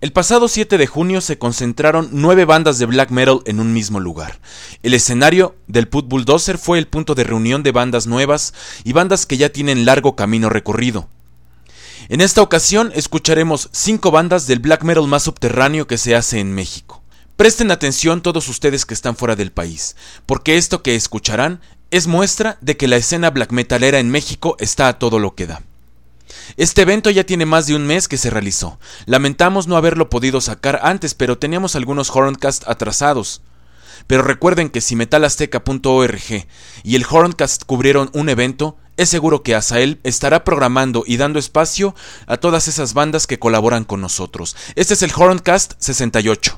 El pasado 7 de junio se concentraron 9 bandas de black metal en un mismo lugar. El escenario del Put Bulldozer fue el punto de reunión de bandas nuevas y bandas que ya tienen largo camino recorrido. En esta ocasión escucharemos 5 bandas del black metal más subterráneo que se hace en México. Presten atención todos ustedes que están fuera del país, porque esto que escucharán es muestra de que la escena black metalera en México está a todo lo que da. Este evento ya tiene más de un mes que se realizó. Lamentamos no haberlo podido sacar antes, pero teníamos algunos Horncast atrasados. Pero recuerden que si metalazteca.org y el Horncast cubrieron un evento, es seguro que Azael estará programando y dando espacio a todas esas bandas que colaboran con nosotros. Este es el Horncast 68.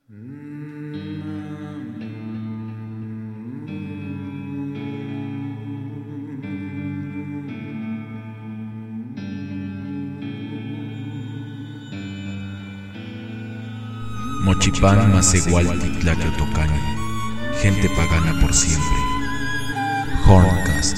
Mochipán, Macehualti, Tlaqueotocani, gente pagana por siempre. Horncast.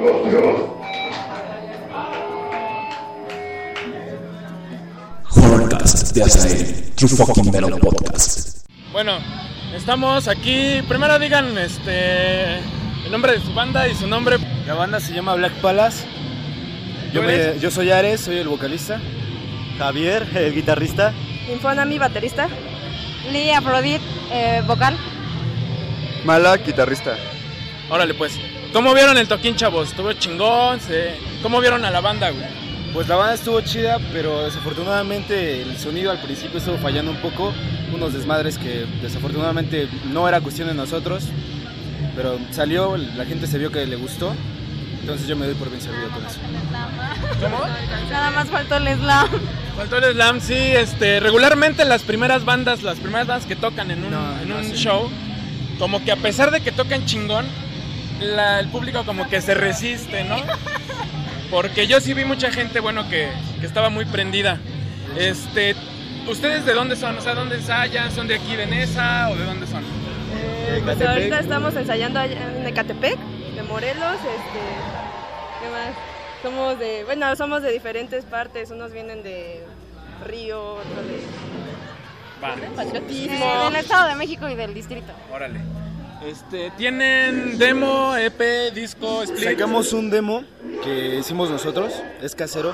Horrorcast de Azael, True Fucking Metal Podcast. Bueno, estamos aquí. Primero digan el nombre de su banda y su nombre. La banda se llama Black Palace. Yo soy Ares, soy el vocalista. Javier, el guitarrista. Infonami, baterista. Lee Afrodit, vocal. Malak, guitarrista. Órale pues. ¿Cómo vieron el toquín, chavos? ¿Estuvo chingón? ¿Cómo vieron a la banda, güey? Pues la banda estuvo chida, pero desafortunadamente el sonido al principio estuvo fallando un poco. Unos desmadres que desafortunadamente no era cuestión de nosotros. Pero salió, la gente se vio que le gustó. Entonces yo me doy por bien servido con eso. ¿Cómo? Nada más faltó el slam. Faltó el slam, sí. Regularmente las primeras bandas que tocan en un show, como que a pesar de que tocan chingón, el público como que se resiste, ¿no? Porque yo sí vi mucha gente, bueno, que estaba muy prendida. ¿Ustedes de dónde son? O sea, ¿dónde ensayan? ¿Son de aquí de Nesa o de dónde son? Pues ahorita estamos ensayando allá en Ecatepec, de Morelos. ¿Qué más? Somos de diferentes partes. Unos vienen de Río, otros de Patriotismo. Del Estado de México y del distrito. Órale. ¿Tienen demo, EP, disco, split? Sacamos un demo que hicimos nosotros, es casero.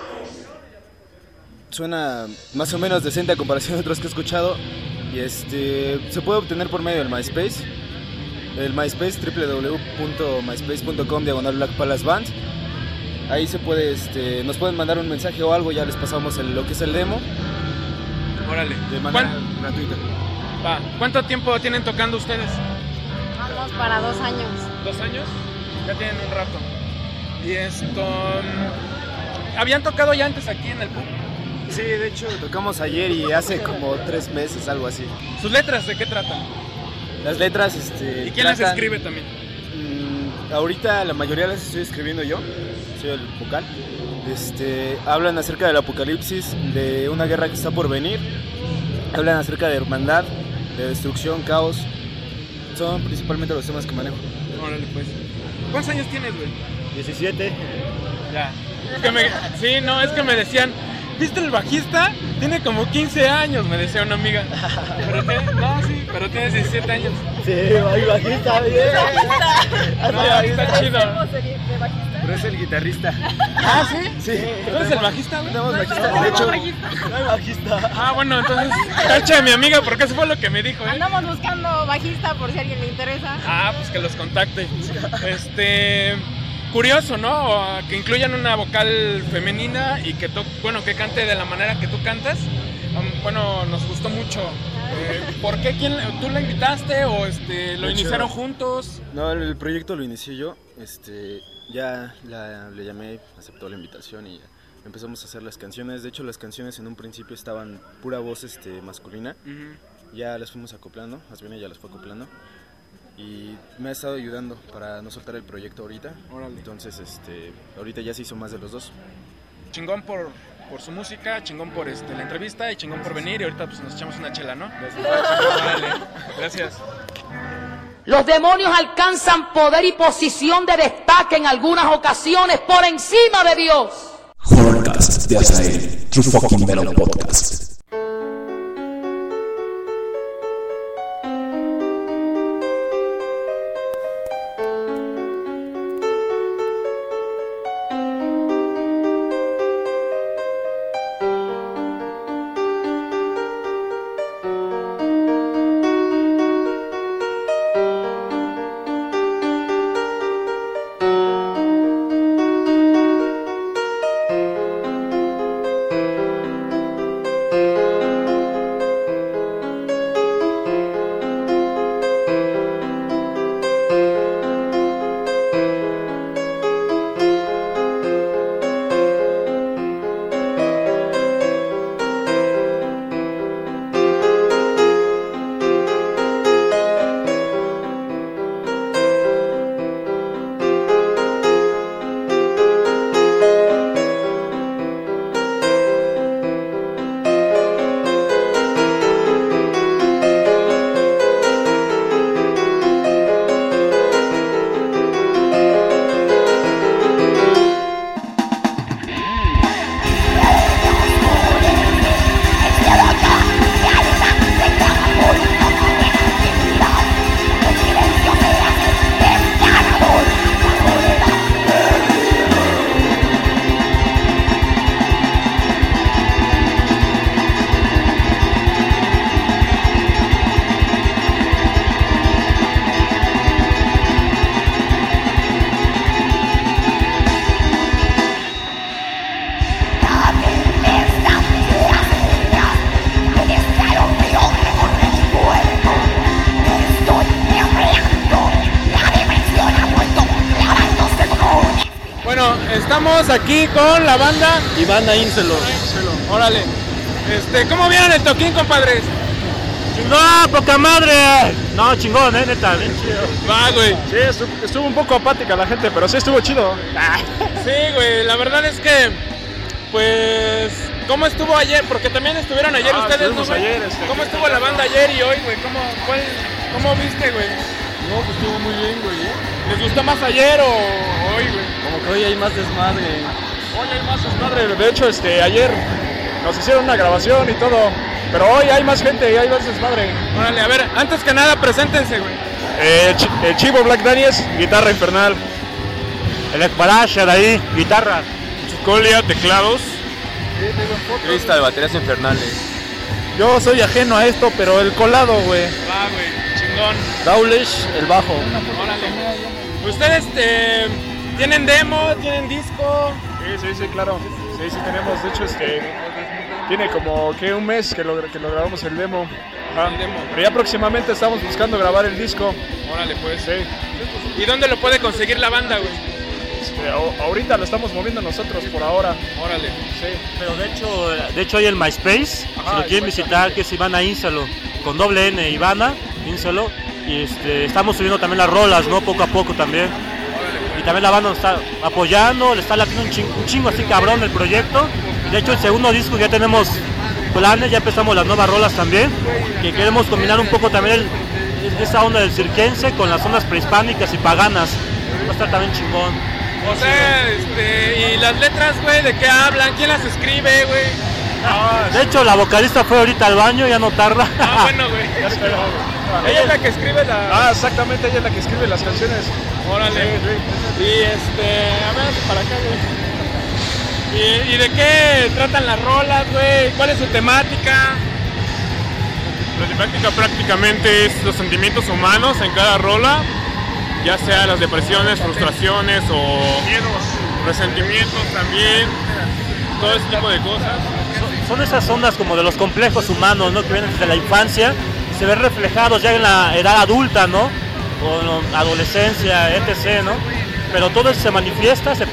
Suena más o menos decente a comparación de otros que he escuchado. Y se puede obtener por medio del MySpace. El MySpace, www.myspace.com/Black Palace Band. Ahí se puede, nos pueden mandar un mensaje o algo, ya les pasamos lo que es el demo. Órale. De manera gratuita. Va. ¿Cuánto tiempo tienen tocando ustedes? Vamos para 2 años. 2 años, ya tienen un rato. Y ¿habían tocado ya antes aquí en el pub? Sí, de hecho tocamos ayer y hace como 3 meses, algo así. ¿Sus letras de qué tratan? Las letras, ¿Y quién las escribe también? Ahorita la mayoría las estoy escribiendo yo, soy el vocal. Hablan acerca del apocalipsis, de una guerra que está por venir. Hablan acerca de hermandad, de destrucción, caos. Son principalmente los temas que manejo. Órale pues. ¿Cuántos años tienes, güey? 17. Ya. Es que me decían, ¿viste el bajista? Tiene como 15 años, me decía una amiga. ¿Pero qué? No, sí, pero tienes 17 años. Sí, bajista, bien. No, está chido. Pero es el guitarrista. ¿Ah, sí? Sí. ¿Tú eres el bajista, güey? Tenemos bajista, de hecho. No hay bajista. Ah, bueno, entonces, cacha a mi amiga, porque eso fue lo que me dijo, ¿eh? Andamos buscando bajista por si a alguien le interesa. Ah, pues que los contacte. Curioso, ¿no? Que incluyan una vocal femenina y que que cante de la manera que tú cantas. Bueno, nos gustó mucho. ¿Por qué? ¿Tú la invitaste o lo iniciaron juntos? No, el proyecto lo inicié yo. Ya le llamé, aceptó la invitación y empezamos a hacer las canciones. De hecho, las canciones en un principio estaban pura voz masculina. Uh-huh. Ya las fuimos acoplando, más bien ella las fue acoplando. Y me ha estado ayudando para no soltar el proyecto ahorita. Órale. Entonces, ahorita ya se hizo más de los dos. Chingón por su música, chingón por la entrevista y chingón por venir. Y ahorita pues nos echamos una chela, ¿no? Gracias. Órale. Gracias. Los demonios alcanzan poder y posición de destaque en algunas ocasiones por encima de Dios. Horrorcast de Azael, True Fucking Metal Podcast. estamos aquí con la banda Ivana Ínselo. Órale. ¿Cómo vieron el toquín, compadres? ¡No, poca madre! No, chingón, neta, bien chido. Va, güey. Sí, estuvo un poco apática la gente, pero sí estuvo chido. Sí, güey, la verdad es que, pues, ¿cómo estuvo ayer? Porque también estuvieron ayer ustedes, ¿no, güey? Ayer, ¿Cómo estuvo la banda ayer y hoy, güey? ¿Cómo viste, güey? No, pues estuvo muy bien, güey. ¿Les gustó más ayer o hoy, güey? Como que hoy hay más desmadre. Hoy hay más desmadre. De hecho, ayer nos hicieron una grabación y todo. Pero hoy hay más gente y hay más desmadre. Órale, a ver, antes que nada, preséntense, güey. El Chivo Black Daniels, guitarra infernal. El Ekbarash, ahí, guitarra. Chucolia, teclados. Lista de baterías infernales. Yo soy ajeno a esto, pero el colado, güey. Va, güey, chingón. Dowlish, el bajo. Órale. ¿Ustedes tienen demo, tienen disco? Sí, claro. Sí, tenemos. De hecho, tiene como que un mes que lo grabamos el demo. Ajá. El demo. Pero ya próximamente estamos buscando grabar el disco. Órale, pues. Sí. ¿Y dónde lo puede conseguir la banda, güey? Ahorita lo estamos moviendo nosotros por ahora. Órale. Sí. Pero de hecho hay el MySpace, si lo quieren visitar, que es Ivana Ínselo, con doble N, Ivana Ínselo. Y estamos subiendo también las rolas, ¿no? Poco a poco también. Y también la banda nos está apoyando, le está latiendo un chingo así cabrón el proyecto. De hecho el segundo disco ya tenemos planes, ya empezamos las nuevas rolas también, que queremos combinar un poco también esa onda del cirquense con las ondas prehispánicas y paganas. Va a estar también chingón. O sea, y las letras, güey, ¿de qué hablan? ¿Quién las escribe, güey? De hecho la vocalista fue ahorita al baño, ya no tarda. Ah, bueno, güey. Ella es la que escribe la... Exactamente, ella es la que escribe las canciones. Órale. Sí. Y a ver, para acá, güey. ¿Y de qué tratan las rolas, güey? ¿Cuál es su temática? La temática prácticamente es los sentimientos humanos en cada rola, ya sea las depresiones, frustraciones o resentimientos también, todo ese tipo de cosas. Son esas ondas como de los complejos humanos, ¿no? Que vienen desde la infancia, se ven reflejados ya en la edad adulta, ¿no? O en la adolescencia, etc., ¿no? Pero todo eso se manifiesta, se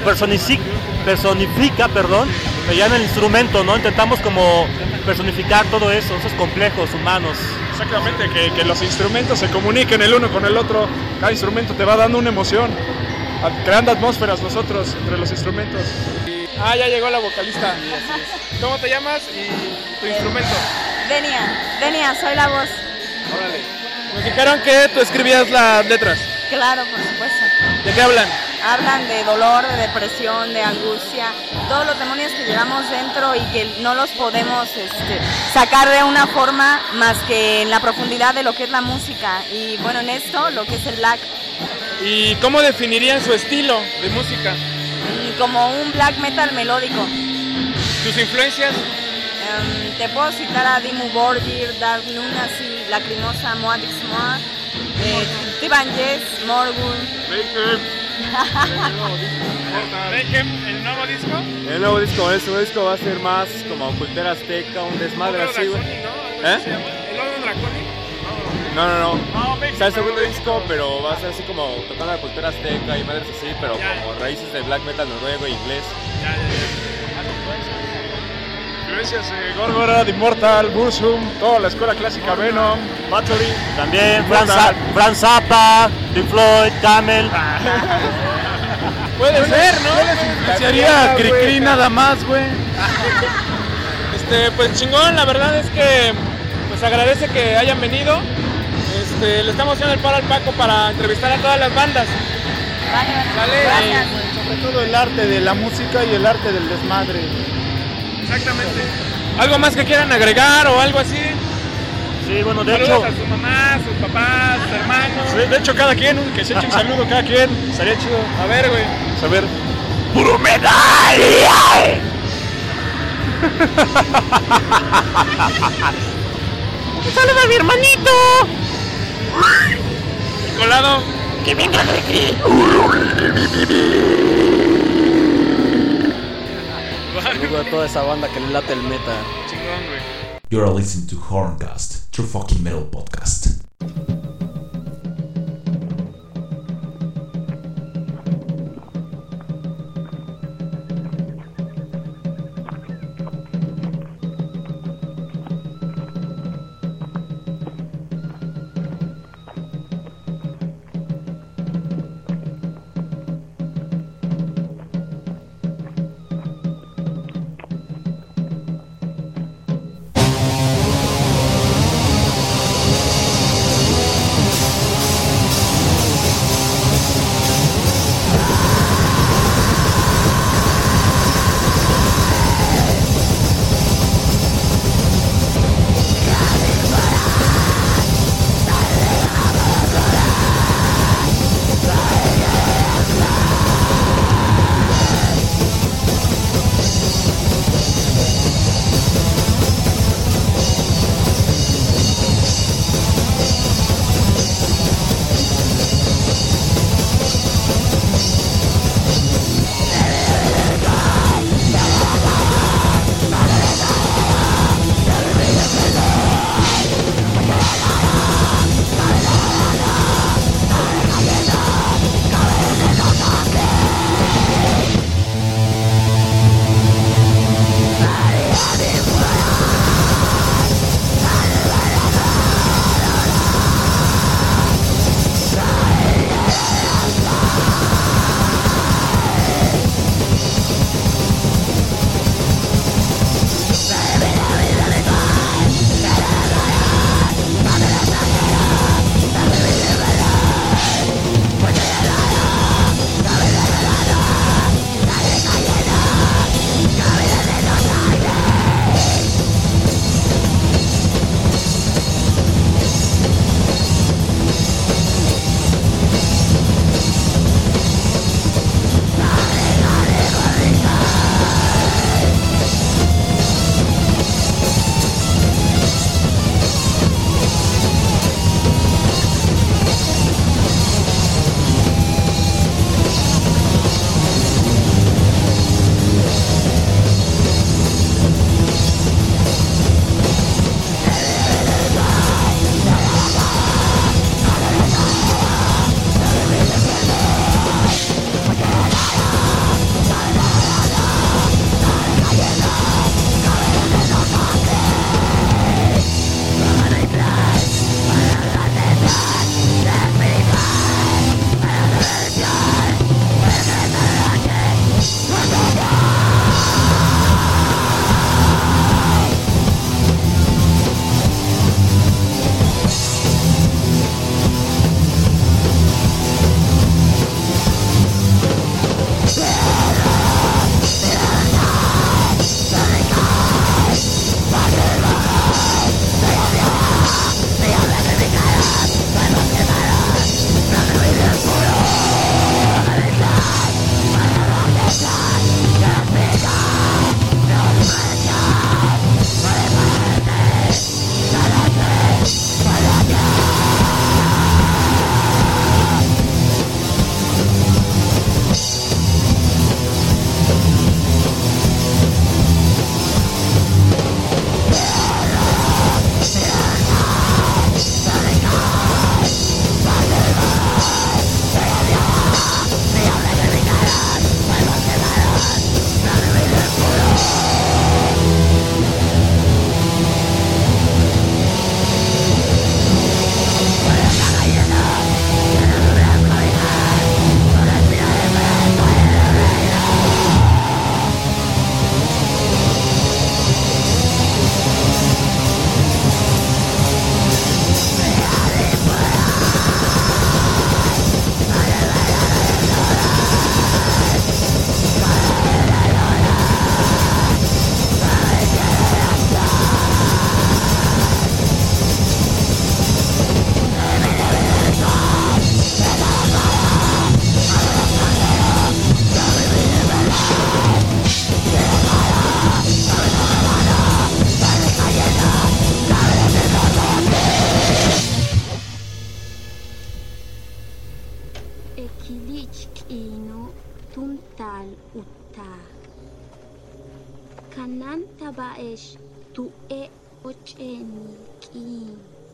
personifica, pero ya en el instrumento, ¿no? Intentamos como personificar todo eso, esos complejos humanos. Exactamente, que los instrumentos se comuniquen el uno con el otro. Cada instrumento te va dando una emoción, creando atmósferas nosotros entre los instrumentos. Ya llegó la vocalista. ¿Cómo te llamas y tu instrumento? Denia, soy la voz. Órale. Nos dijeron que tú escribías las letras. Claro, por supuesto. ¿De qué hablan? Hablan de dolor, de depresión, de angustia, todos los demonios que llevamos dentro y que no los podemos sacar de una forma más que en la profundidad de lo que es la música. Y bueno, en esto, lo que es el black. ¿Y cómo definirían su estilo de música? Como un black metal melódico. ¿Tus influencias? Te puedo citar a Dimmu Borgir, Dark Lunacy, Lacrimosa, Moadix Moa, Tiban Yes, Morgun. ¿El nuevo disco? El nuevo disco va a ser más como cultura azteca, un desmadre así, güey. ¿El nuevo Draconic? No. O sea, el segundo disco, pero va a ser así como tocando la cultura azteca y madres así, pero como raíces del black metal noruego e inglés. Influencias Górgora, The Immortal, Burzum, toda la escuela clásica, Venom, Bathory. También Franz Zappa, Pink Floyd, Camel. Puede ser, ¿no? Sería Cricri nada más, güey. Pues chingón, la verdad es que pues agradece que hayan venido. Le estamos haciendo el paro al Paco para entrevistar a todas las bandas. Gracias. Sobre todo el arte de la música y el arte del desmadre. Exactamente. ¿Algo más que quieran agregar o algo así? Sí, bueno, de Saludos hecho... a su mamá, a sus papás, sus hermanos. Sí, de hecho, cada quien, que se eche un saludo cada quien. Estaría chido. A ver, güey. A ver. ¡Puro medalla! ¡Saluda a mi hermanito! ¿El colado? ¡Que venga Cricri! Saludo a toda esa banda que le late el meta. Chingón, güey. You're listening to Horncast, True Fucking Metal Podcast. uta. Kananta baesh tu e ocheniki.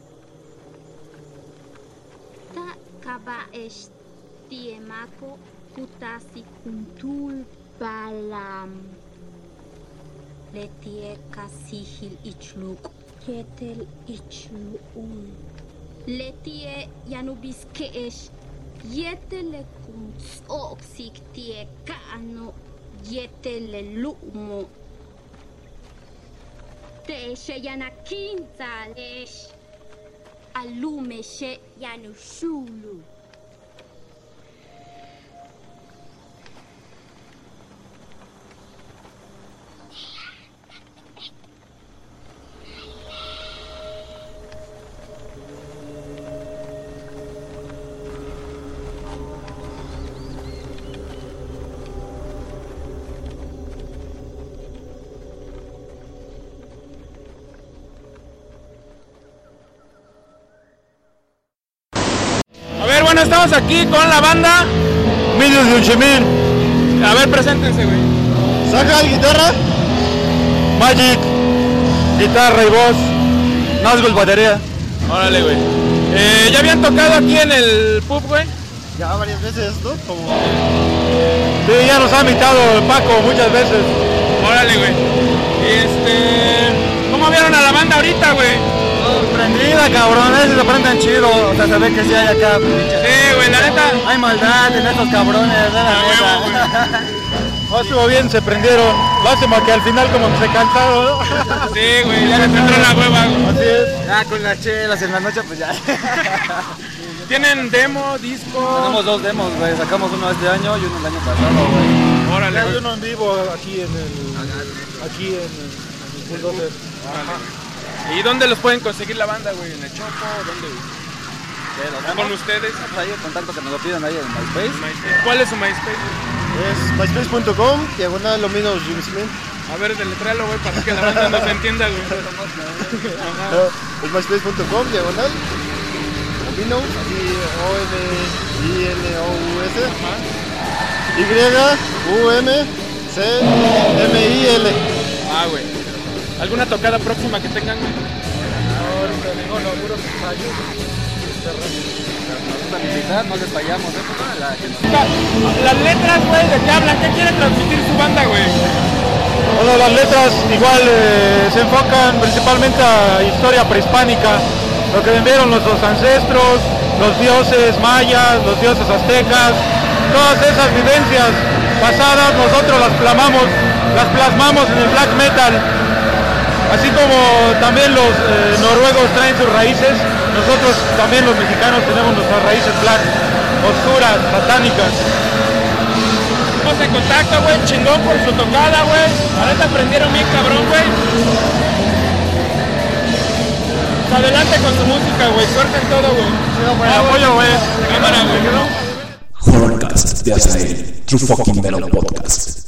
Ta kabaesh tiemako kutasi kuntul balam. Letie kasihil ichluk yetel ichluun. Letie yanubiskeesh yetele kunsoksik tie kano yetele lumo. Teeshe yanakinzalesh alumeshe yanushulu. Bueno, estamos aquí con la banda Millos de Uchimil. A ver, preséntense, güey. Sacal, guitarra. Magic, guitarra y voz. Nazgul, batería. Órale, güey. ¿Ya habían tocado aquí en el pub, güey? Ya varias veces, ¿no? Sí, ya nos ha invitado Paco muchas veces. Órale, güey. ¿Cómo vieron a la banda ahorita, güey? Prendida, cabrón, se prenden chido, o sea, se ve que sí hay acá. Sí, güey, la neta. Hay maldad en estos cabrones, no, estuvo bien, se prendieron. Lástima que al final como que se cansaron, ¿no? Sí, güey, ya les entró la hueva, güey. Así es. Ya con las chelas en la noche, pues ya. ¿Tienen demo, disco? Tenemos 2 demos, güey, sacamos uno este año y uno el año pasado, güey. Órale, hay uno en vivo aquí en el Bulldozer. ¿Y dónde los pueden conseguir la banda, güey? ¿En el Chopo? ¿Dónde, güey? ¿Con ustedes? Pues ahí el contacto que nos lo piden ahí en MySpace. ¿Cuál es su MySpace? Es myspace.com, /Lominos Jimmy Smith. A ver, deletréalo, güey, para que la banda no se entienda, güey. Es myspace.com, /Lominos, así Y-U-M-C-M-I-L. Ah, güey. ¿Alguna tocada próxima que tengan, güey? Ahorita digo, no, puros ensayos. Nos gusta visitar, no les fallamos, Las letras, güey, ¿de qué hablan? ¿Qué quiere transmitir su banda, güey? Bueno, las letras igual se enfocan principalmente a historia prehispánica, lo que vivieron nuestros ancestros, los dioses mayas, los dioses aztecas, todas esas vivencias pasadas nosotros las plasmamos en el black metal. Así como también los noruegos traen sus raíces, nosotros también los mexicanos tenemos nuestras raíces black, oscuras, satánicas. Estamos en contacto, güey, chingón por su tocada, güey. Ahorita aprendieron bien cabrón, güey. Pues adelante con su música, güey, suerte en todo, güey. Apoyo, güey. Cámara, güey. Horrorcast de Azael, True Fucking Metal Podcast.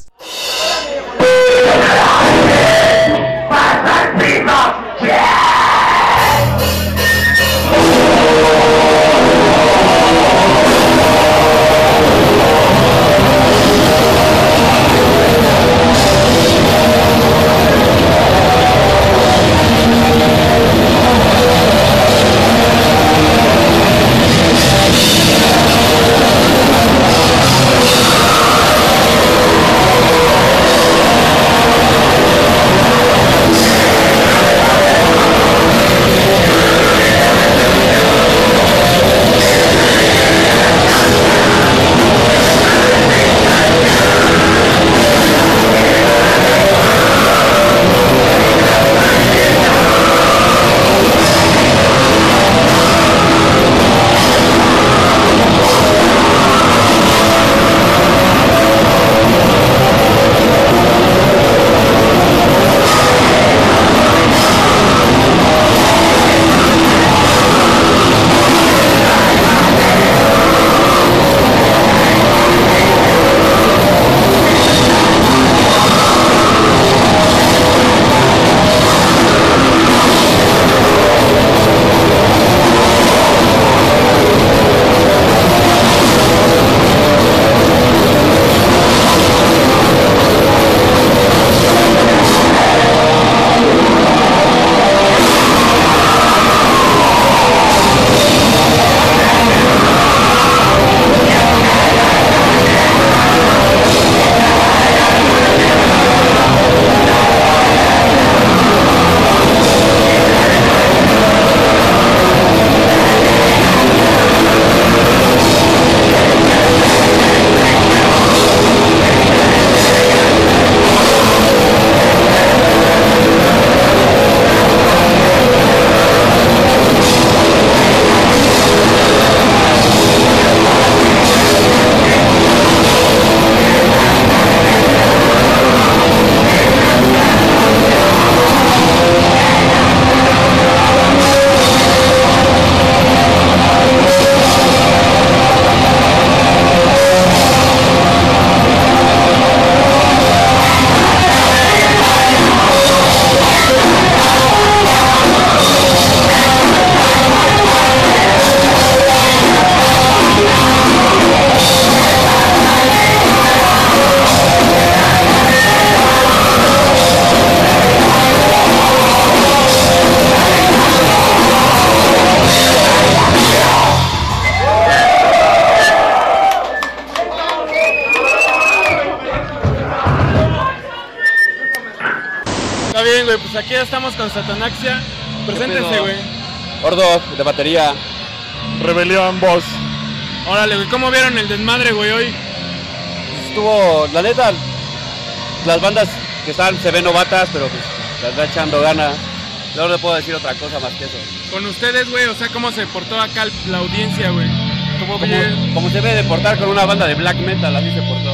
güey, pues aquí ya estamos con Satanaxia. Preséntense, güey. Gordo, de batería. Rebelión, voz. Órale, güey, ¿cómo vieron el desmadre, güey, hoy? Estuvo, la neta, las bandas que están se ven novatas, pero pues las está echando ganas. No le puedo decir otra cosa más que eso. Con ustedes, güey, o sea, ¿cómo se portó acá la audiencia, güey? Como se debe de portar con una banda de black metal, así se portó.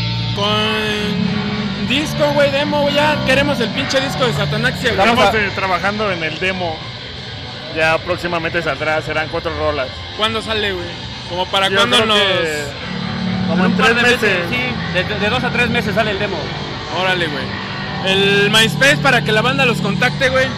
Con disco, güey, demo, güey, ya queremos el pinche disco de Satanaxia, güey. Estamos trabajando en el demo. Ya próximamente saldrá, serán 4 rolas. ¿Cuándo sale, güey? Como para cuándo nos... Como en 3 meses. Sí, de 2 a 3 meses sale el demo. Órale, güey. El MySpace para que la banda los contacte, güey.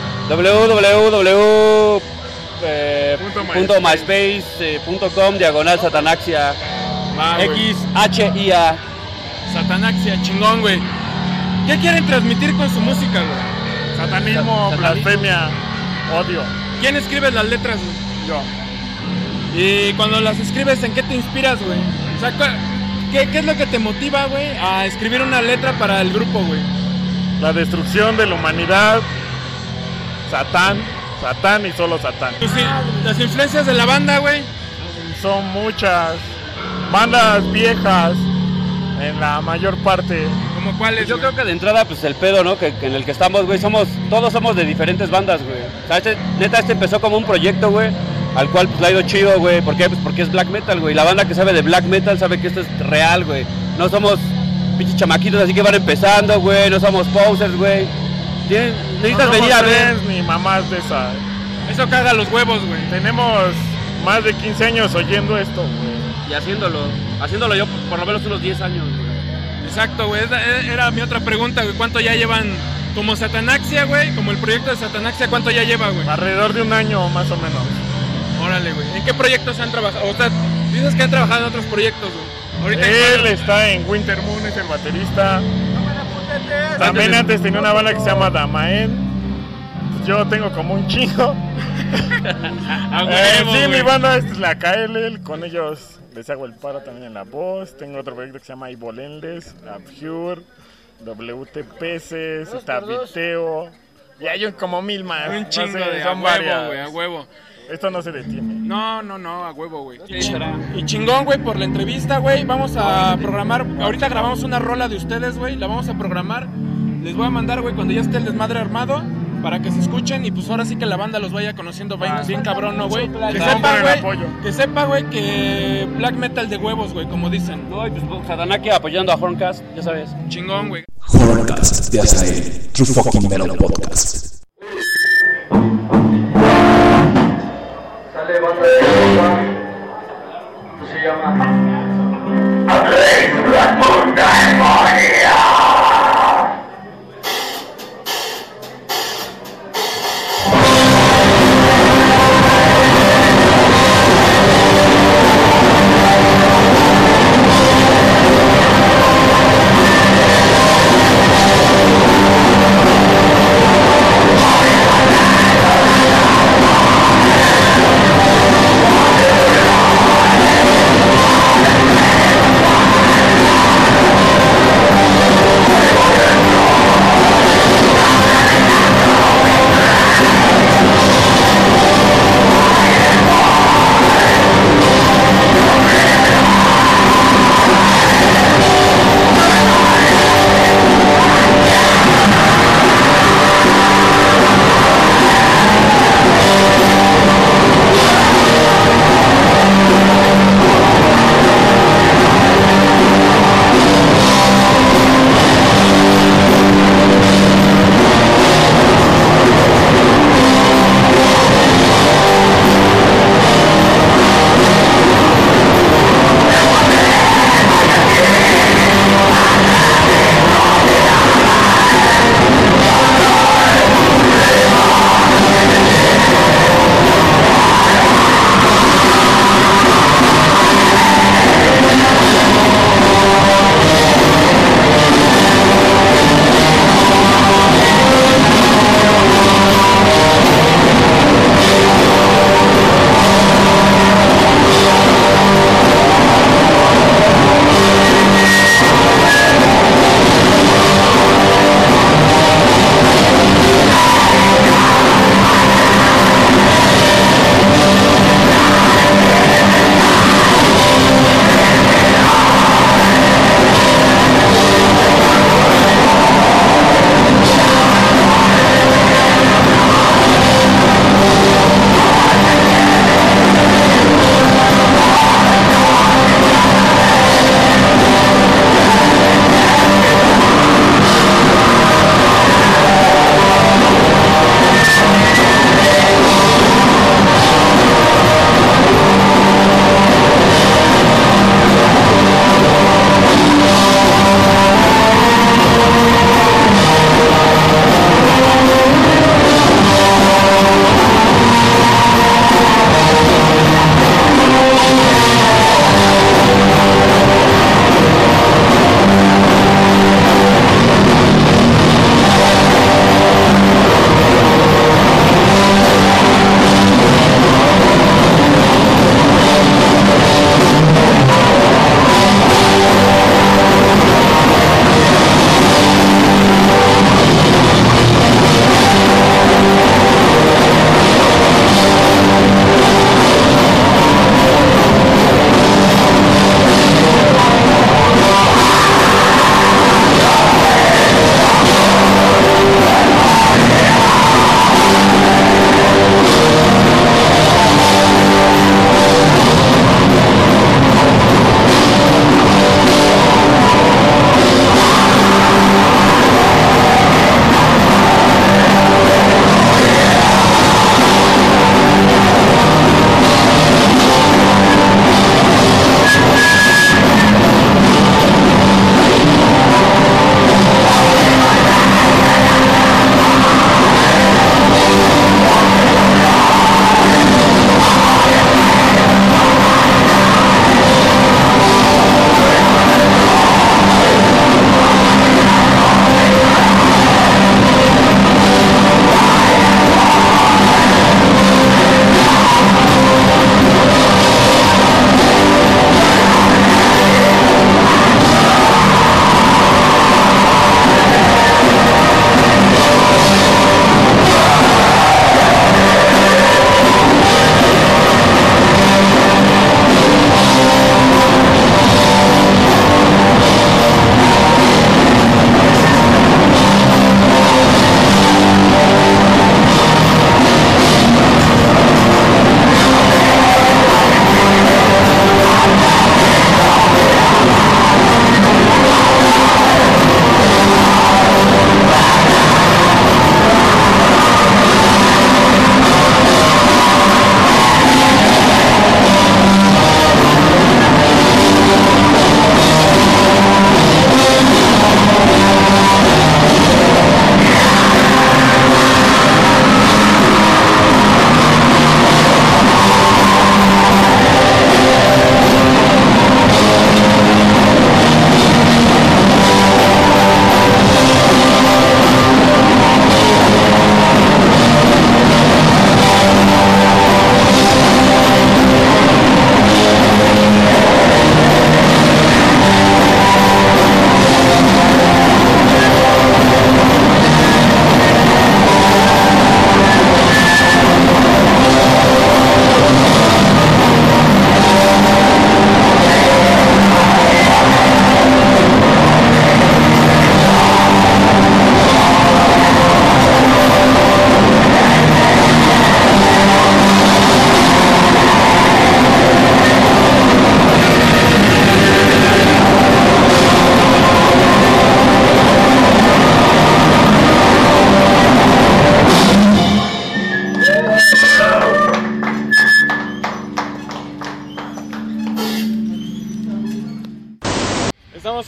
www.myspace.com/Satanaxia. XHIA. Satanaxia, chingón, güey. ¿Qué quieren transmitir con su música, güey? Satanismo, blasfemia, odio. ¿Quién escribe las letras, güey? Yo. Y cuando las escribes, ¿en qué te inspiras, güey? O sea, ¿qué es lo que te motiva, güey, a escribir una letra para el grupo, güey? La destrucción de la humanidad, Satán y solo Satán. Sí, las influencias de la banda, güey. Son muchas bandas viejas, en la mayor parte. ¿Cómo cuáles? Yo creo que de entrada, pues el pedo, ¿no? Que en el que estamos, güey, todos somos de diferentes bandas, güey. O sea, este empezó como un proyecto, güey, al cual pues le ha ido chido, güey. ¿Por qué? Pues porque es black metal, güey. La banda que sabe de black metal sabe que esto es real, güey. No somos pinches chamaquitos así que van empezando, güey. No somos posers, güey. Necesitas venir a ver. Ni mamás de esa. Eso caga los huevos, güey. Tenemos más de 15 años oyendo esto, güey. Y haciéndolo yo por lo menos unos 10 años, güey. Exacto, güey. Era mi otra pregunta, güey. ¿Cuánto ya llevan como Satanaxia, güey? Como el proyecto de Satanaxia, ¿cuánto ya lleva, güey? Alrededor de 1 año, más o menos. Órale, güey. ¿En qué proyectos han trabajado? O sea, dices que han trabajado en otros proyectos, güey. Él está en Winter Moon, es el baterista. También antes tenía una banda que se llama Damaen. Yo tengo como un chingo. Sí, mi banda es la KL, con ellos les hago el paro también en la voz. Tengo otro proyecto que se llama Ivolenles, Abjure, WTPS, está Viteo. Y hay como 1000 más. Un chingo no sé, de son varias. güey, a huevo. Esto no se detiene. No, a huevo, güey. Y chingón, güey, por la entrevista, güey. Vamos a programar. Ahorita grabamos una rola de ustedes, güey. La vamos a programar. Les voy a mandar, güey, cuando ya esté el desmadre armado, para que se escuchen y pues ahora sí que la banda los vaya conociendo bien cabrón, ¿no, güey? Que sepa, güey, que black metal de huevos, güey, como dicen. No, y pues Satanaxia apoyando a Horncast, ya sabes. Chingón, güey. Horncast de Azael, True Fucking Metal Podcast. Sale banda de Europa, se llama Andrés Blackmoon Demonia.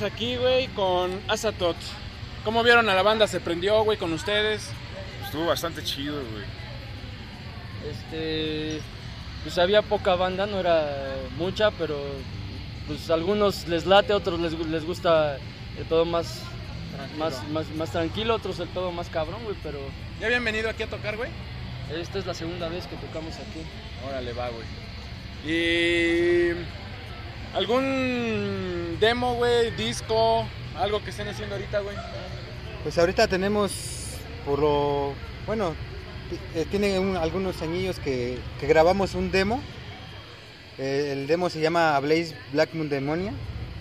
estamos aquí, güey, con Azatoth. ¿Cómo vieron a la banda? ¿Se prendió, güey, con ustedes? Estuvo bastante chido, güey. Pues había poca banda, no era mucha, pero pues a algunos les late, a otros les gusta el pedo más tranquilo, otros el pedo más cabrón, güey, pero... ¿Ya habían venido aquí a tocar, güey? Esta es la segunda vez que tocamos aquí. Órale, va, güey. ¿Y algún demo, güey, disco, algo que estén haciendo ahorita, güey? Pues ahorita tenemos, tiene algunos añillos que grabamos un demo. El demo se llama Blaze Black Moon Demonia.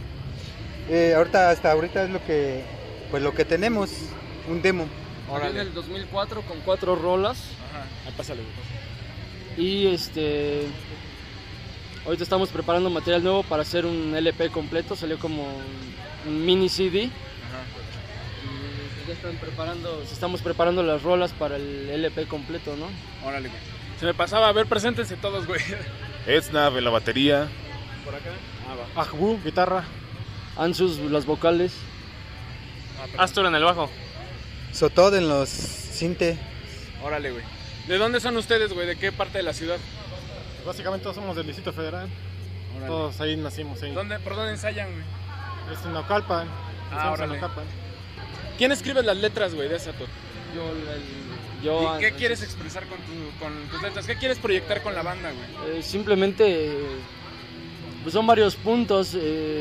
Hasta ahorita es lo que tenemos, un demo. En el 2004 con 4 rolas. Ajá, ahí pásale, güey. Y ahorita estamos preparando material nuevo para hacer un LP completo, salió como un mini CD. Ajá. Y ya estamos preparando las rolas para el LP completo, ¿no? Órale, güey. Se me pasaba, a ver, preséntense todos, güey. Edsnav en la batería. Por acá. Ajbu, guitarra. Ansus, las vocales. Astor en el bajo. Sotod en los sinte. Órale, güey. ¿De dónde son ustedes, güey? ¿De qué parte de la ciudad? Básicamente todos somos del Distrito Federal. Órale. Todos ahí nacimos ahí. ¿Por dónde ensayan, güey? En Naucalpan. Órale. ¿Quién escribe las letras, güey, de Azatoth? Yo. ¿Y qué quieres expresar con tus letras? ¿Qué quieres proyectar con la banda, güey? Simplemente, pues son varios puntos.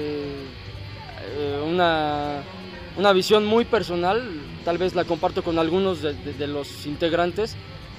Una visión muy personal, tal vez la comparto con algunos de los integrantes.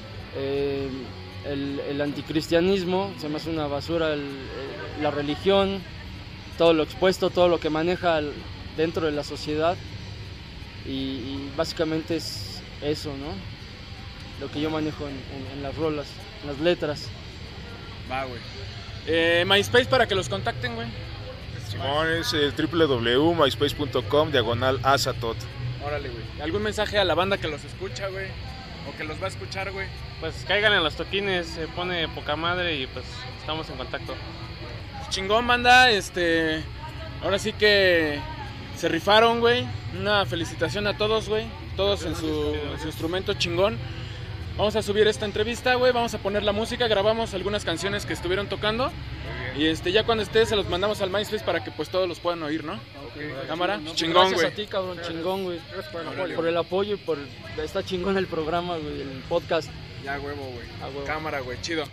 El anticristianismo, se me hace una basura la religión, todo lo expuesto, todo lo que maneja dentro de la sociedad. Y básicamente es eso, ¿no? Lo que yo manejo en las rolas, en las letras. Va, güey. MySpace para que los contacten, güey. Simón, es el www.myspace.com/Azatoth. Órale, güey. ¿Algún mensaje a la banda que los escucha, güey? O que los va a escuchar, güey. Pues caigan en los toquines, se pone poca madre y pues estamos en contacto. Chingón, banda, ahora sí que se rifaron, güey. Una felicitación a todos, güey. Todos en su instrumento chingón. Vamos a subir esta entrevista, güey. Vamos a poner la música. Grabamos algunas canciones que estuvieron tocando. Y ya cuando esté se los mandamos al MySpace para que pues todos los puedan oír, ¿no? Okay. Cámara, no, chingón, güey. Gracias a ti, cabrón, chingón, güey. Por el apoyo y está chingón el programa, güey, el podcast. Ya, huevo, güey. Cámara, güey, chido.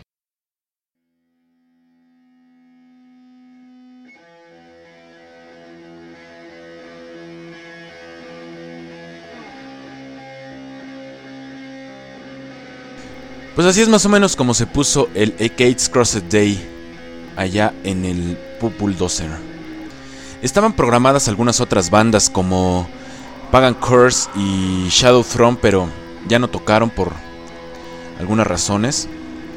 Pues así es más o menos como se puso el Gates Crossed Day allá en el Pub Bulldozer. Estaban programadas algunas otras bandas como Pagan Curse y Shadow Throne, pero ya no tocaron por algunas razones.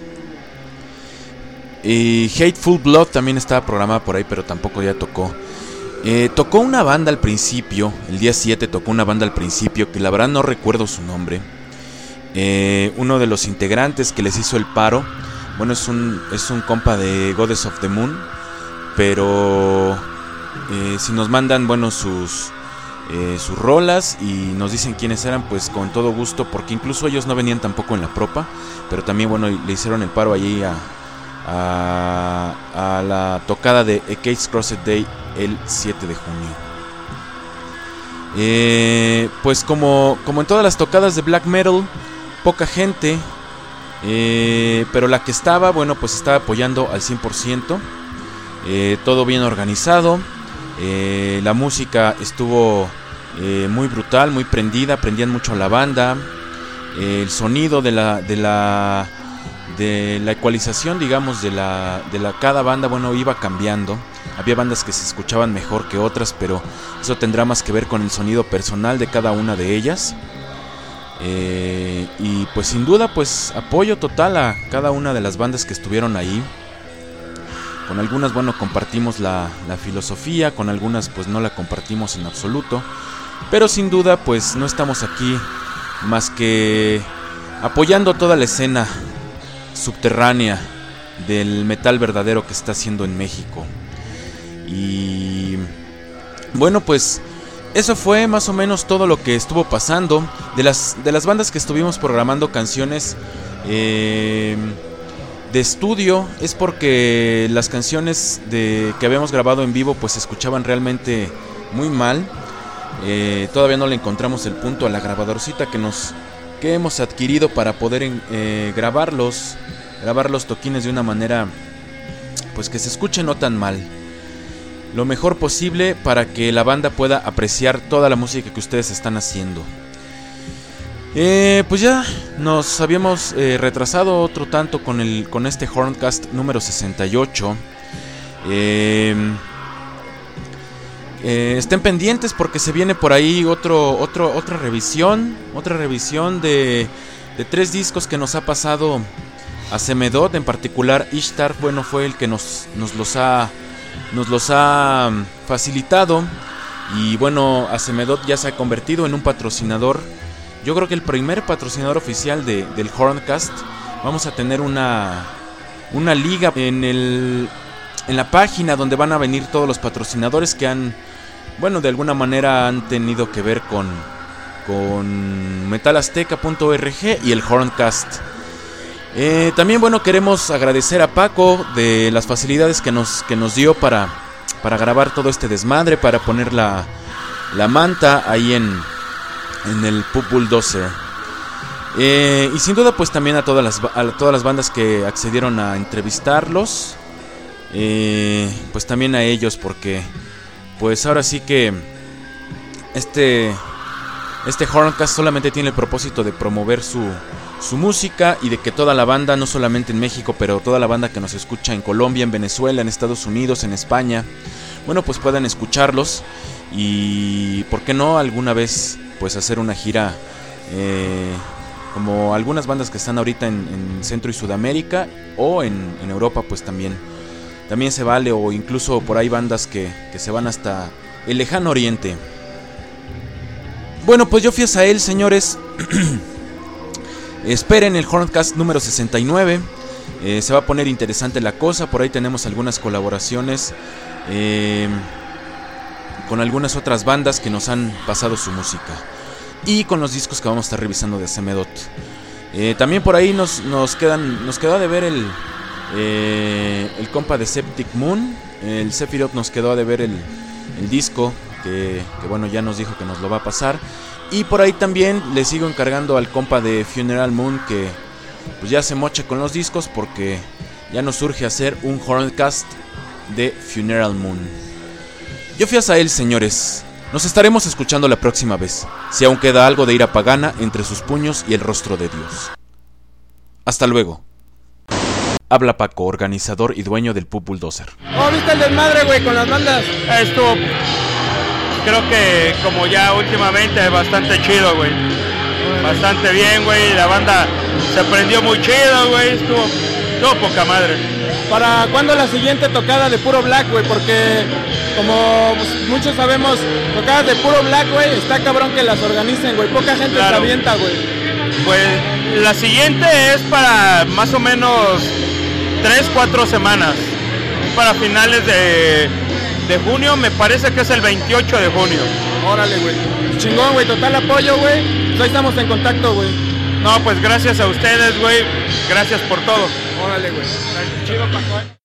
Y Hateful Blood también estaba programada por ahí, pero tampoco ya tocó. Tocó una banda al principio, el día 7 tocó una banda al principio, que la verdad no recuerdo su nombre. Uno de los integrantes que les hizo el paro, bueno, es un compa de Goddess of the Moon, pero si nos mandan, bueno, sus rolas y nos dicen quiénes eran, pues con todo gusto, porque incluso ellos no venían tampoco en la propa, pero también, bueno, le hicieron el paro allí a la tocada de A Gates Crossed Day el 7 de junio. Pues como en todas las tocadas de black metal, poca gente, pero la que estaba, bueno, pues estaba apoyando al 100%, todo bien organizado, la música estuvo muy brutal, muy prendían mucho a la banda, el sonido de la ecualización, digamos, de cada banda, bueno, iba cambiando. Había bandas que se escuchaban mejor que otras, pero eso tendrá más que ver con el sonido personal de cada una de ellas. Y pues sin duda, pues apoyo total a cada una de las bandas que estuvieron ahí. Con algunas, bueno, compartimos la filosofía, con algunas pues no la compartimos en absoluto. Pero sin duda, pues no estamos aquí más que apoyando toda la escena subterránea del metal verdadero que está haciendo en México. Y Bueno, pues eso fue más o menos todo lo que estuvo pasando. De las bandas que estuvimos programando canciones de estudio, es porque las canciones que habíamos grabado en vivo pues se escuchaban realmente muy mal. Todavía no le encontramos el punto a la grabadorcita que hemos adquirido para poder grabar los toquines de una manera pues que se escuche no tan mal, lo mejor posible, para que la banda pueda apreciar toda la música que ustedes están haciendo. Pues ya nos habíamos retrasado otro tanto con este Horncast número 68. Estén pendientes porque se viene por ahí otra revisión de 3 discos que nos ha pasado Acemedot, en particular Ishtar. Bueno, fue el que nos los ha facilitado. Y bueno, Acemedot ya se ha convertido en un patrocinador. Yo creo que el primer patrocinador oficial del Horncast. Vamos a tener una liga en la página donde van a venir todos los patrocinadores que de alguna manera han tenido que ver con metalazteca.org y el Horncast. También queremos agradecer a Paco de las facilidades que nos dio para grabar todo este desmadre, para poner la manta ahí en el Pub Bulldozer. Y sin duda pues también a todas las bandas que accedieron a entrevistarlos, pues también a ellos, porque pues ahora sí que este Horncast solamente tiene el propósito de promover su música y de que toda la banda, no solamente en México, pero toda la banda que nos escucha en Colombia, en Venezuela, en Estados Unidos, en España, pues puedan escucharlos y por qué no alguna vez pues hacer una gira como algunas bandas que están ahorita en Centro y Sudamérica, o en Europa pues también se vale, o incluso por ahí bandas que se van hasta el lejano oriente. Bueno, pues yo fui a Sael, señores. Esperen el Horncast número 69. Se va a poner interesante la cosa. Por ahí tenemos algunas colaboraciones con algunas otras bandas que nos han pasado su música, y con los discos que vamos a estar revisando de Acemedot. También por ahí nos quedó de ver el compa de Septic Moon, el Sephiroth, nos quedó de ver el disco que ya nos dijo que nos lo va a pasar. Y por ahí también le sigo encargando al compa de Funeral Moon que pues ya se moche con los discos, porque ya nos surge hacer un Horncast de Funeral Moon. Yo fui a Sael, señores. Nos estaremos escuchando la próxima vez, si aún queda algo de ira pagana entre sus puños y el rostro de Dios. Hasta luego. Habla Paco, organizador y dueño del Pub Bulldozer. ¿Viste el desmadre, güey, con las bandas? Estuvo, creo que como ya últimamente, bastante chido, güey. Bastante bien, güey. La banda se prendió muy chido, güey. Estuvo poca madre. ¿Para cuándo la siguiente tocada de puro black, güey? Porque como muchos sabemos, tocadas de puro black, güey, está cabrón que las organicen, güey. Poca gente se avienta, güey. Pues la siguiente es para más o menos 3-4 semanas. Para finales de junio, me parece que es el 28 de junio. Órale, güey. Chingón, güey, total apoyo, güey. Hoy estamos en contacto, güey. No, pues gracias a ustedes, güey. Gracias por todo. Órale, güey. Chido, Paco.